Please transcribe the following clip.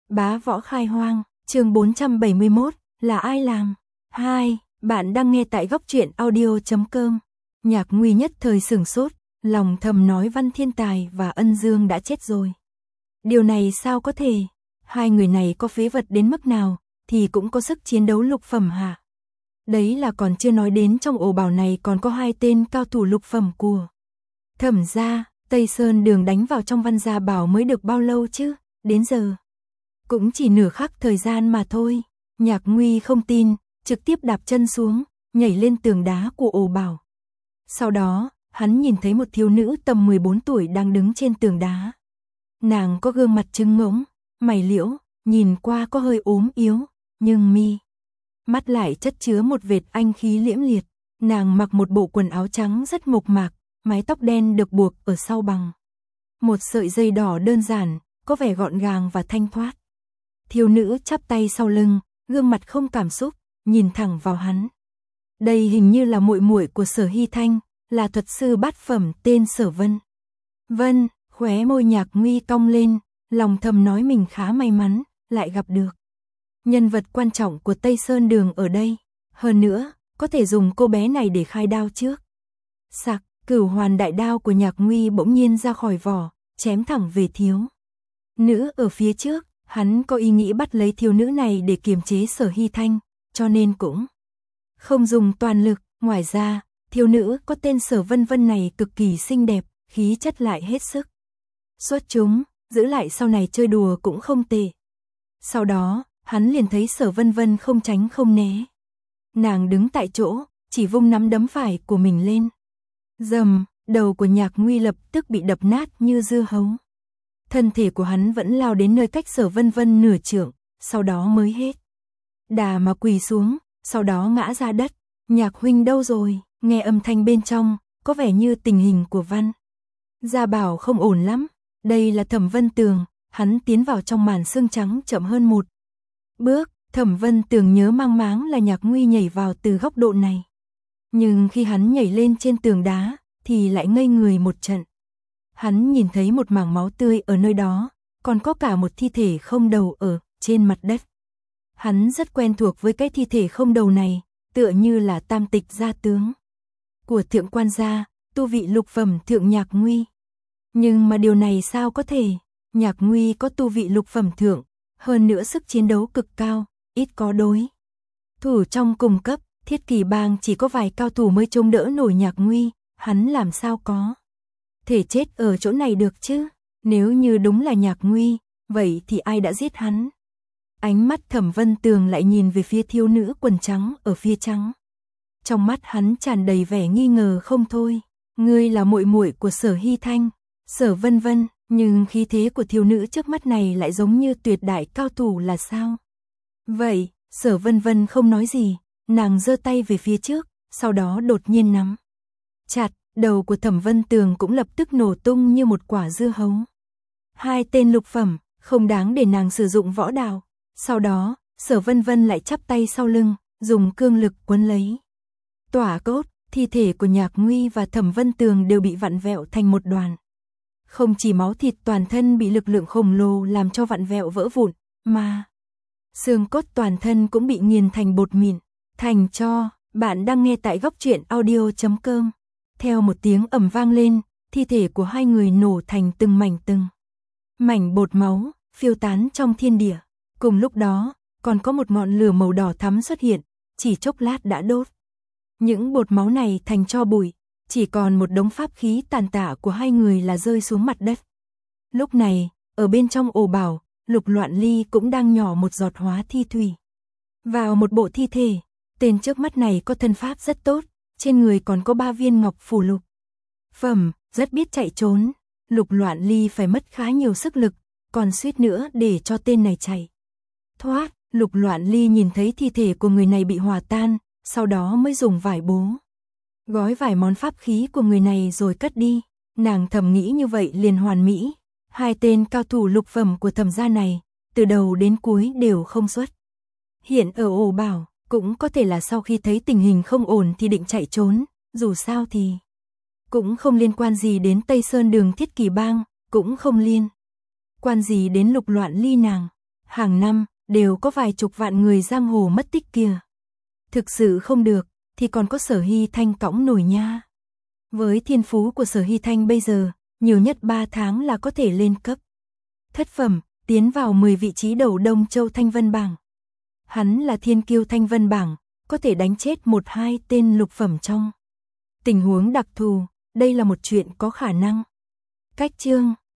Bá võ khai hoang, chương 471, là ai làm? 2. Bạn đang nghe tại góc truyện audio.com. Nhạc Nguy nhất thời sửng sốt, lòng thầm nói Văn Thiên Tài và Ân Dương đã chết rồi. Điều này sao có thể? Hai người này có phế vật đến mức nào, thì cũng có sức chiến đấu lục phẩm hả? Đấy là còn chưa nói đến trong ổ bảo này còn có hai tên cao thủ lục phẩm của Thẩm gia. Tây Sơn Đường đánh vào trong Văn gia bảo mới được bao lâu chứ, đến giờ cũng chỉ nửa khắc thời gian mà thôi. Nhạc Nguy không tin, trực tiếp đạp chân xuống, nhảy lên tường đá của ổ bảo. Sau đó, hắn nhìn thấy một thiếu nữ tầm 14 tuổi đang đứng trên tường đá. Nàng có gương mặt trứng ngỗng, mày liễu, nhìn qua có hơi ốm yếu, nhưng mi mắt lại chất chứa một vệt anh khí liễm liệt. Nàng mặc một bộ quần áo trắng rất mộc mạc, mái tóc đen được buộc ở sau bằng một sợi dây đỏ đơn giản, có vẻ gọn gàng và thanh thoát. Thiếu nữ chắp tay sau lưng, gương mặt không cảm xúc, nhìn thẳng vào hắn. Đây hình như là muội muội của Sở Hy Thanh, là thuật sư bát phẩm tên Sở Vân. Vân, khóe môi Nhạc Nguy cong lên, lòng thầm nói mình khá may mắn, lại gặp được nhân vật quan trọng của Tây Sơn Đường ở đây. Hơn nữa, có thể dùng cô bé này để khai đao trước. Sặc, Cửu Hoàn đại đao của Nhạc Nguy bỗng nhiên ra khỏi vỏ, chém thẳng về thiếu nữ ở phía trước. Hắn có ý nghĩ bắt lấy thiếu nữ này để kiềm chế Sở Hy Thanh, cho nên cũng không dùng toàn lực. Ngoài ra, thiếu nữ có tên Sở Vân Vân này cực kỳ xinh đẹp, khí chất lại hết sức xuất chúng, giữ lại sau này chơi đùa cũng không tệ. Sau đó, hắn liền thấy Sở Vân Vân không tránh không né. Nàng đứng tại chỗ, chỉ vung nắm đấm phải của mình lên. Rầm, đầu của Nhạc Nguy lập tức bị đập nát như dưa hấu. Thân thể của hắn vẫn lao đến nơi cách Sở Vân Vân nửa trượng, sau đó mới hết đà mà quỳ xuống, sau đó ngã ra đất. Nhạc huynh đâu rồi? Nghe âm thanh bên trong, có vẻ như tình hình của Văn gia bảo không ổn lắm. Đây là Thẩm Vân Tường, hắn tiến vào trong màn sương trắng chậm hơn một bước. Thẩm Vân Tường nhớ mang máng là Nhạc Nguy nhảy vào từ góc độ này. Nhưng khi hắn nhảy lên trên tường đá, thì lại ngây người một trận. Hắn nhìn thấy một mảng máu tươi ở nơi đó, còn có cả một thi thể không đầu ở trên mặt đất. Hắn rất quen thuộc với cái thi thể không đầu này, tựa như là tam tịch gia tướng của Thượng Quan gia, tu vị lục phẩm thượng Nhạc Nguy. Nhưng mà điều này sao có thể? Nhạc Nguy có tu vị lục phẩm thượng, hơn nữa sức chiến đấu cực cao, ít có đối thủ trong cùng cấp. Thiết Kỳ Bang chỉ có vài cao thủ mới chống đỡ nổi Nhạc Nguy, hắn làm sao có thể chết ở chỗ này được chứ? Nếu như đúng là Nhạc Nguy, vậy thì ai đã giết hắn? Ánh mắt Thẩm Vân Tường lại nhìn về phía thiếu nữ quần trắng ở phía trắng. Trong mắt hắn tràn đầy vẻ nghi ngờ không thôi. Ngươi là muội muội của Sở Hy Thanh, Sở Vân Vân, nhưng khí thế của thiếu nữ trước mắt này lại giống như tuyệt đại cao thủ là sao? Vậy, Sở Vân Vân không nói gì, nàng giơ tay về phía trước, sau đó đột nhiên nắm chặt. Đầu của Thẩm Vân Tường cũng lập tức nổ tung như một quả dưa hấu. Hai tên lục phẩm, không đáng để nàng sử dụng võ đạo. Sau đó, Sở Vân Vân lại chắp tay sau lưng, dùng cương lực quấn lấy tỏa cốt. Thi thể của Nhạc Nguy và Thẩm Vân Tường đều bị vặn vẹo thành một đoàn. Không chỉ máu thịt toàn thân bị lực lượng khổng lồ làm cho vặn vẹo vỡ vụn, mà xương cốt toàn thân cũng bị nghiền thành bột mịn, thành tro. Bạn đang nghe tại góc truyện audio.com. Theo một tiếng ầm vang lên, thi thể của hai người nổ thành từng mảnh bột máu, phiêu tán trong thiên địa. Cùng lúc đó, còn có một ngọn lửa màu đỏ thắm xuất hiện, chỉ chốc lát đã đốt những bột máu này thành tro bụi, chỉ còn một đống pháp khí tàn tạ của hai người là rơi xuống mặt đất. Lúc này, ở bên trong ổ bảo, Lục Loạn Ly cũng đang nhỏ một giọt hóa thi thủy vào một bộ thi thể. Tên trước mắt này có thân pháp rất tốt, trên người còn có 3 viên ngọc phù lục phẩm, rất biết chạy trốn. Lục Loạn Ly phải mất khá nhiều sức lực, còn suýt nữa để cho tên này chạy thoát. Lục Loạn Ly nhìn thấy thi thể của người này bị hòa tan, sau đó mới dùng vải bố gói vài món pháp khí của người này rồi cất đi. Nàng thầm nghĩ như vậy liền hoàn mỹ. Hai tên cao thủ lục phẩm của Thẩm gia này, từ đầu đến cuối đều không xuất hiện ở ổ bảo. Cũng có thể là sau khi thấy tình hình không ổn thì định chạy trốn, dù sao thì cũng không liên quan gì đến Tây Sơn Đường Thiết Kỳ Bang, cũng không liên quan gì đến Lục Loạn Ly nàng. Hàng năm, đều có vài chục vạn người giang hồ mất tích kìa. Thực sự không được, thì còn có Sở Hy Thanh cõng nổi nha. Với thiên phú của Sở Hy Thanh bây giờ, nhiều nhất 3 tháng là có thể lên cấp thất phẩm, tiến vào 10 vị trí đầu Đông Châu Thanh Vân bảng. Hắn là thiên kiêu Thanh Vân bảng, có thể đánh chết 1-2 tên lục phẩm trong tình huống đặc thù, đây là một chuyện có khả năng. Cách chương